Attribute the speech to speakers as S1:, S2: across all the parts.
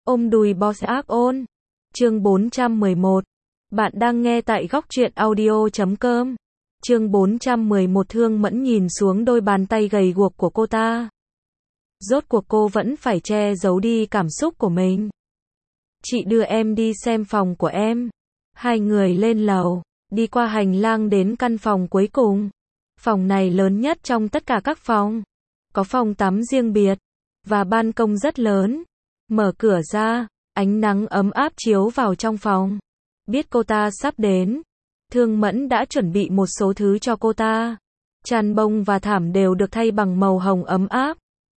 S1: Ôm đùi boss ác ôn. Chương 411. Bạn đang nghe tại góc truyện audio.com. Chương 411. Thương Mẫn nhìn xuống đôi bàn tay gầy guộc của cô ta. Rốt cuộc cô vẫn phải che giấu đi cảm xúc của mình. Chị đưa em đi xem phòng của em. Hai người lên lầu, đi qua hành lang đến căn phòng cuối cùng. Phòng này lớn nhất trong tất cả các phòng. Có phòng tắm riêng biệt, và ban công rất lớn. Mở cửa ra, ánh nắng ấm áp chiếu vào trong phòng. Biết cô ta sắp đến, Thương Mẫn đã chuẩn bị một số thứ cho cô ta. Chăn bông và thảm đều được thay bằng màu hồng ấm áp.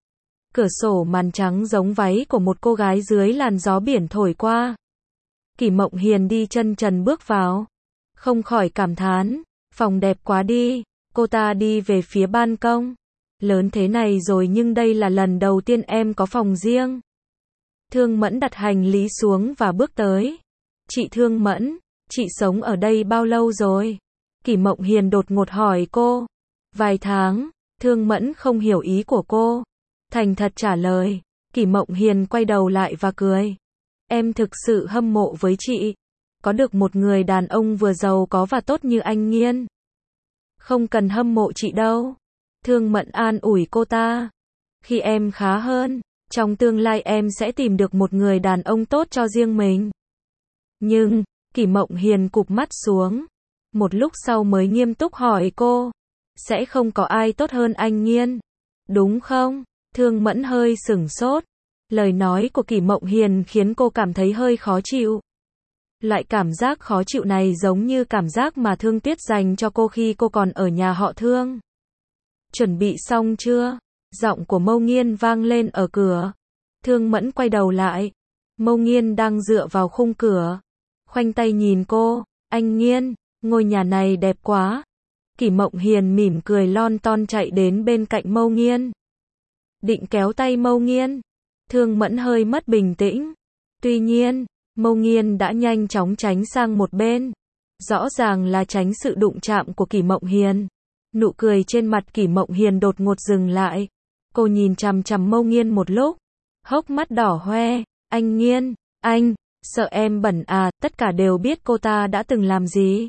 S1: Cửa sổ màn trắng giống váy của một cô gái dưới làn gió biển thổi qua. Kỷ Mộng Hiền đi chân trần bước vào, không khỏi cảm thán, phòng đẹp quá đi. Cô ta đi về phía ban công. Lớn thế này rồi nhưng đây là lần đầu tiên em có phòng riêng. Thương Mẫn đặt hành lý xuống và bước tới. Chị Thương Mẫn, chị sống ở đây bao lâu rồi? Kỷ Mộng Hiền đột ngột hỏi cô. Vài tháng. Thương Mẫn không hiểu ý của cô, thành thật trả lời. Kỷ Mộng Hiền quay đầu lại và cười. Em thực sự hâm mộ với chị. Có được một người đàn ông vừa giàu có và tốt như anh Nghiên. Không cần hâm mộ chị đâu. Thương Mẫn an ủi cô ta. Khi em khá hơn, trong tương lai em sẽ tìm được một người đàn ông tốt cho riêng mình. Nhưng, Kỷ Mộng Hiền cụp mắt xuống. Một lúc sau mới nghiêm túc hỏi cô. Sẽ không có ai tốt hơn anh Nghiên, đúng không? Thương Mẫn hơi sửng sốt. Lời nói của Kỷ Mộng Hiền khiến cô cảm thấy hơi khó chịu. Loại cảm giác khó chịu này giống như cảm giác mà Thương Tuyết dành cho cô khi cô còn ở nhà họ Thương. Chuẩn bị xong chưa? Giọng của Mâu Nghiên vang lên ở cửa. Thương Mẫn quay đầu lại. Mâu Nghiên đang dựa vào khung cửa, khoanh tay nhìn cô. Anh Nghiên, ngôi nhà này đẹp quá. Kỷ Mộng Hiền mỉm cười lon ton chạy đến bên cạnh Mâu Nghiên. Định kéo tay Mâu Nghiên. Thương Mẫn hơi mất bình tĩnh. Tuy nhiên, Mâu Nghiên đã nhanh chóng tránh sang một bên. Rõ ràng là tránh sự đụng chạm của Kỷ Mộng Hiền. Nụ cười trên mặt Kỷ Mộng Hiền đột ngột dừng lại. Cô nhìn chằm chằm Mâu Nghiên một lúc, hốc mắt đỏ hoe. Anh Nghiên, anh, sợ em bẩn à? Tất cả đều biết cô ta đã từng làm gì.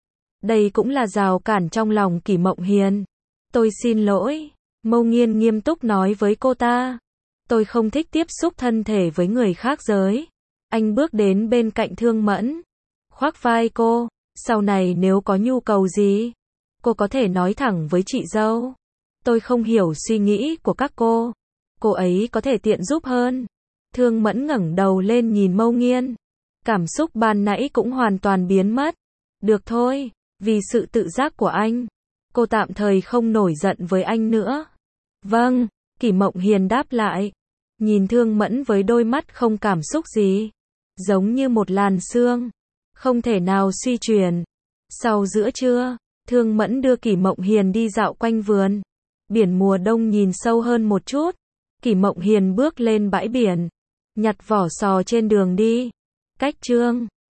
S1: Đây cũng là rào cản trong lòng Kỷ Mộng Hiền. Tôi xin lỗi. Mâu Nghiên nghiêm túc nói với cô ta. Tôi không thích tiếp xúc thân thể với người khác giới. Anh bước đến bên cạnh Thương Mẫn, khoác vai cô. Sau này nếu có nhu cầu gì, cô có thể nói thẳng với chị dâu. Tôi không hiểu suy nghĩ của các cô. Cô ấy có thể tiện giúp hơn. Thương Mẫn ngẩng đầu lên nhìn Mâu Nghiên. Cảm xúc ban nãy cũng hoàn toàn biến mất. Được thôi, vì sự tự giác của anh, cô tạm thời không nổi giận với anh nữa. Vâng, Kỷ Mộng Hiền đáp lại. Nhìn Thương Mẫn với đôi mắt không cảm xúc gì. Giống như một làn sương, không thể nào suy chuyển. Sau giữa trưa, Thương Mẫn đưa Kỷ Mộng Hiền đi dạo quanh vườn. Biển mùa đông nhìn sâu hơn một chút. Kỷ Mộng Hiền bước lên bãi biển, nhặt vỏ sò trên đường đi. Cách chương